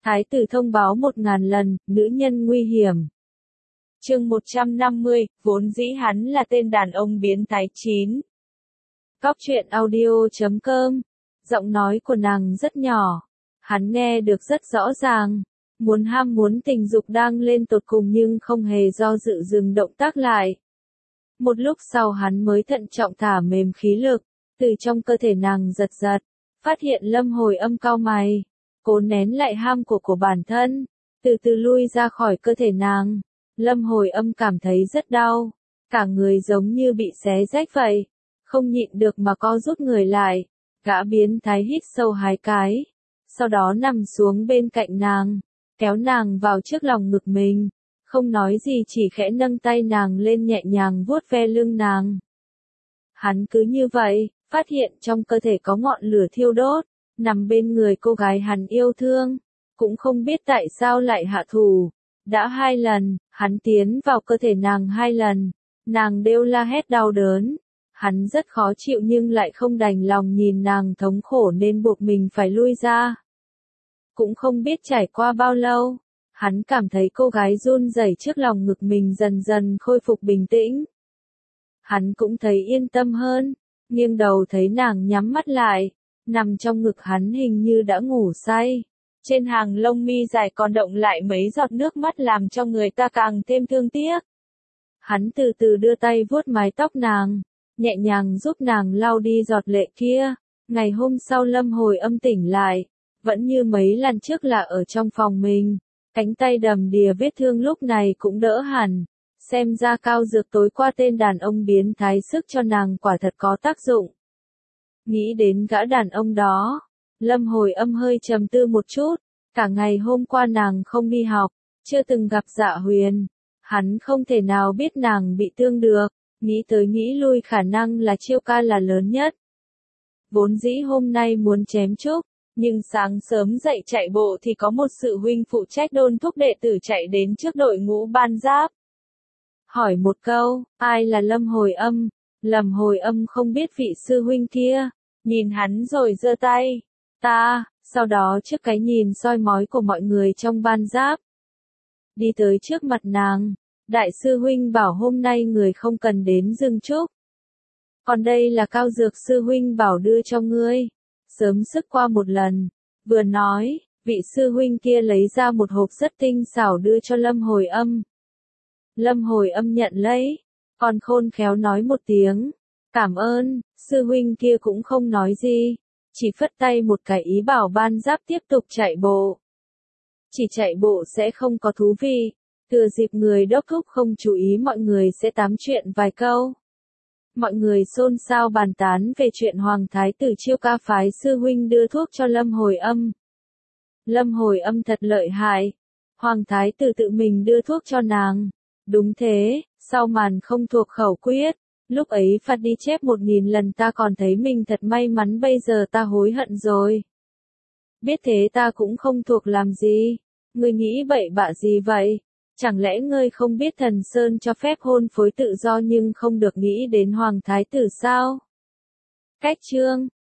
Thái tử thông báo 1000 lần, nữ nhân nguy hiểm. Chương 150, vốn dĩ hắn là tên đàn ông biến thái 9. Cóc truyện audio.com. Giọng nói của nàng rất nhỏ. Hắn nghe được rất rõ ràng. Muốn tình dục đang lên tột cùng nhưng không hề do dự dừng động tác lại. Một lúc sau hắn mới thận trọng thả mềm khí lực, từ trong cơ thể nàng giật giật, phát hiện Lâm Hồi Âm cau mày, cố nén lại ham của bản thân, từ từ lui ra khỏi cơ thể nàng. Lâm Hồi Âm cảm thấy rất đau, cả người giống như bị xé rách vậy, không nhịn được mà co rút người lại. Gã biến thái hít sâu 2 cái, sau đó nằm xuống bên cạnh nàng, kéo nàng vào trước lòng ngực mình, không nói gì chỉ khẽ nâng tay nàng lên nhẹ nhàng vuốt ve lưng nàng. Hắn cứ như vậy, phát hiện trong cơ thể có ngọn lửa thiêu đốt, nằm bên người cô gái hắn yêu thương, cũng không biết tại sao lại hạ thủ. Đã 2 lần, hắn tiến vào cơ thể nàng 2 lần, nàng đều la hét đau đớn. Hắn rất khó chịu nhưng lại không đành lòng nhìn nàng thống khổ nên buộc mình phải lui ra. Cũng không biết trải qua bao lâu, hắn cảm thấy cô gái run rẩy trước lòng ngực mình dần dần khôi phục bình tĩnh. Hắn cũng thấy yên tâm hơn, nghiêng đầu thấy nàng nhắm mắt lại, nằm trong ngực hắn hình như đã ngủ say. Trên hàng lông mi dài còn đọng lại mấy giọt nước mắt làm cho người ta càng thêm thương tiếc. Hắn từ từ đưa tay vuốt mái tóc nàng, nhẹ nhàng giúp nàng lau đi giọt lệ kia. Ngày hôm sau Lâm Hồi Âm tỉnh lại, vẫn như mấy lần trước là ở trong phòng mình, cánh tay đầm đìa vết thương lúc này cũng đỡ hẳn. Xem ra cao dược tối qua tên đàn ông biến thái sức cho nàng quả thật có tác dụng. Nghĩ đến gã đàn ông đó, Lâm Hồi Âm hơi trầm tư một chút. Cả ngày hôm qua nàng không đi học, chưa từng gặp Dạ Huyền, hắn không thể nào biết nàng bị thương được. Nghĩ tới nghĩ lui khả năng là Chiêu Ca là lớn nhất. Vốn dĩ hôm nay muốn chém chúc, nhưng sáng sớm dậy chạy bộ thì có một sư huynh phụ trách đôn thúc đệ tử chạy đến trước đội ngũ ban giáp. Hỏi một câu, ai là Lâm Hồi Âm? Lâm Hồi Âm không biết vị sư huynh kia, nhìn hắn rồi giơ tay, ta, sau đó trước cái nhìn soi mói của mọi người trong ban giáp. Đi tới trước mặt nàng. Đại sư huynh bảo hôm nay người không cần đến dâng chúc. Còn đây là cao dược sư huynh bảo đưa cho ngươi. Sớm sức qua một lần. Vừa nói, vị sư huynh kia lấy ra một hộp rất tinh xảo đưa cho Lâm Hồi Âm. Lâm Hồi Âm nhận lấy, còn khôn khéo nói một tiếng. Cảm ơn, sư huynh kia cũng không nói gì. Chỉ phất tay một cái ý bảo ban giáp tiếp tục chạy bộ. Chỉ chạy bộ sẽ không có thú vị. Thừa dịp người đốc thúc không chú ý mọi người sẽ tám chuyện vài câu. Mọi người xôn xao bàn tán về chuyện Hoàng Thái tử Chiêu Ca phái sư huynh đưa thuốc cho Lâm Hồi Âm. Lâm Hồi Âm thật lợi hại. Hoàng Thái tử tự mình đưa thuốc cho nàng. Đúng thế, sau màn không thuộc khẩu quyết. Lúc ấy phạt đi chép 1000 lần ta còn thấy mình thật may mắn, bây giờ ta hối hận rồi. Biết thế ta cũng không thuộc làm gì. Ngươi nghĩ bậy bạ gì vậy? Chẳng lẽ ngươi không biết Thần Sơn cho phép hôn phối tự do nhưng không được nghĩ đến Hoàng Thái tử sao? Cách chương